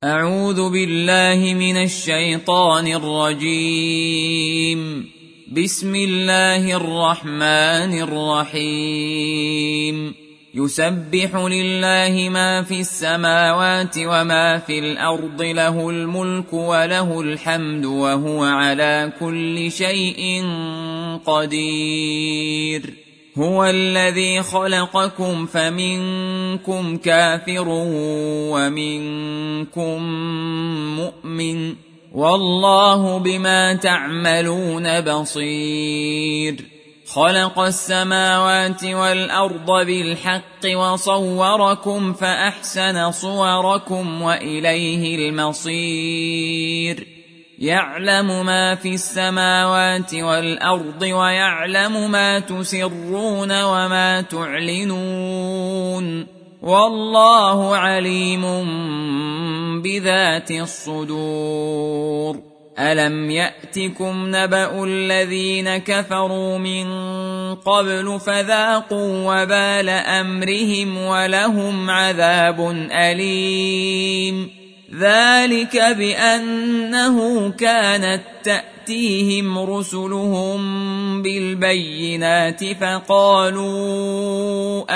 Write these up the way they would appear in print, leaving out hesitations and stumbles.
أعوذ بالله من الشيطان الرجيم. بسم الله الرحمن الرحيم. يسبح لله ما في السماوات وما في الأرض، له الملك وله الحمد وهو على كل شيء قدير. هو الذي خلقكم فمنكم كافر ومنكم مؤمن، والله بما تعملون بصير. خلق السماوات والأرض بالحق وصوركم فأحسن صوركم وإليه المصير. يعلم ما في السماوات والأرض ويعلم ما تسرون وما تعلنون، والله عليم بذات الصدور. ألم يأتكم نبأ الذين كفروا من قبل فذاقوا وبال أمرهم ولهم عذاب أليم. ذلك بأنه كانت تأتيهم رسلهم بالبينات فقالوا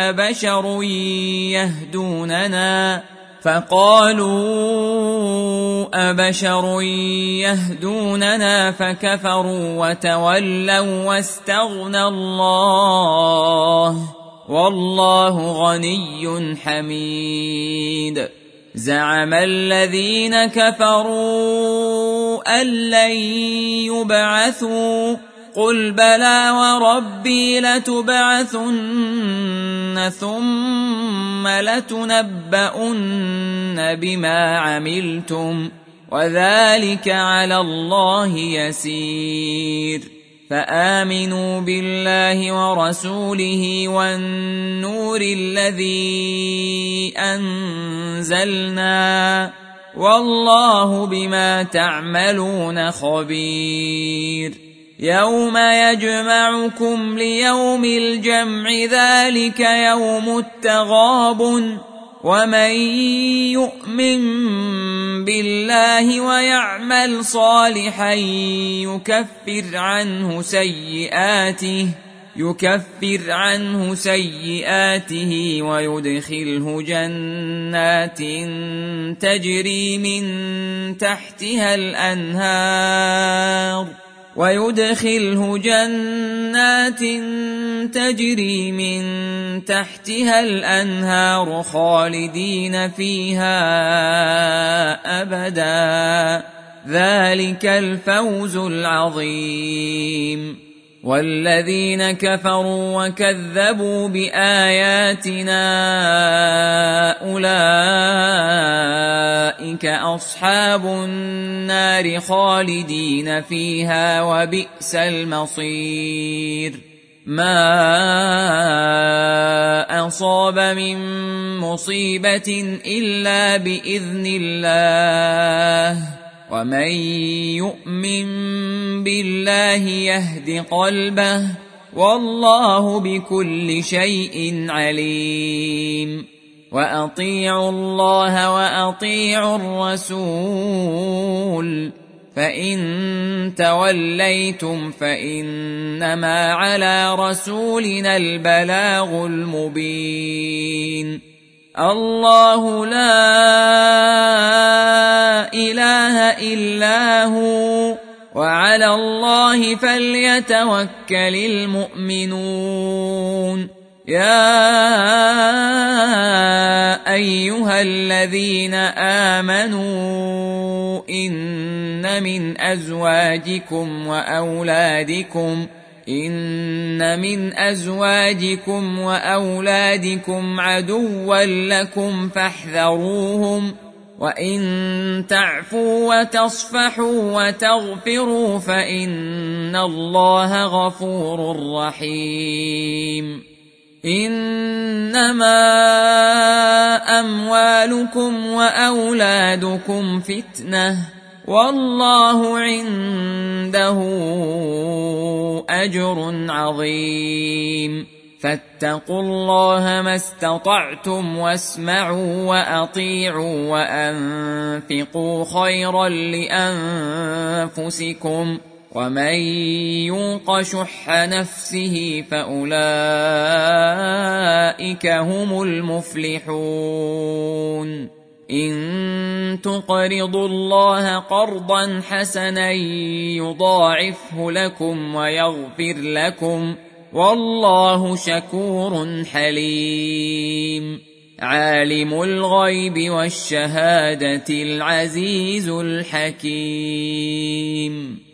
أبشر يهدوننا فكفروا وتولوا واستغنى الله، والله غني حميد. زعم الذين كفروا أن لن يبعثوا، قل بلى وربي لتبعثن ثم لتنبؤن بما عملتم، وذلك على الله يسير. فآمنوا بالله ورسوله والنور الذي أنزلنا، والله بما تعملون خبير. يوم يجمعكم ليوم الجمع، ذلك يوم التغابن. ومن يؤمن بالله ويعمل صالحا يكفر عنه سيئاته ويدخله جنات تجري من تحتها الأنهار خالدين فيها أبدا، ذلك الفوز العظيم. والذين كفروا وكذبوا بآياتنا أولئك أصحاب النار خالدين فيها، وبئس المصير. ما أصاب من مصيبة إلا بإذن الله، ومن يؤمن بالله يهد قلبه، والله بكل شيء عليم. وأطيعوا الله وأطيعوا الرسول، فإن توليتم فإنما على رسولنا البلاغ المبين. الله لا إله إلا هو، وعلى الله فليتوكل المؤمنون. يا أيها الذين آمنوا إن من أزواجكم وأولادكم عدوا لكم فاحذروهم، وإن تعفوا وتصفحوا وتغفروا فإن الله غفور رحيم. إنما أموالكم وأولادكم فتنة، والله عنده أجر عظيم. فاتقوا الله ما استطعتم واسمعوا وأطيعوا وأنفقوا خيرا لأنفسكم ومن يوق شح نفسه فأولئك هم المفلحون إن تقرضوا الله قرضا حسنا يضاعفه لكم ويغفر لكم والله شكور حليم عالم الغيب والشهادة العزيز الحكيم.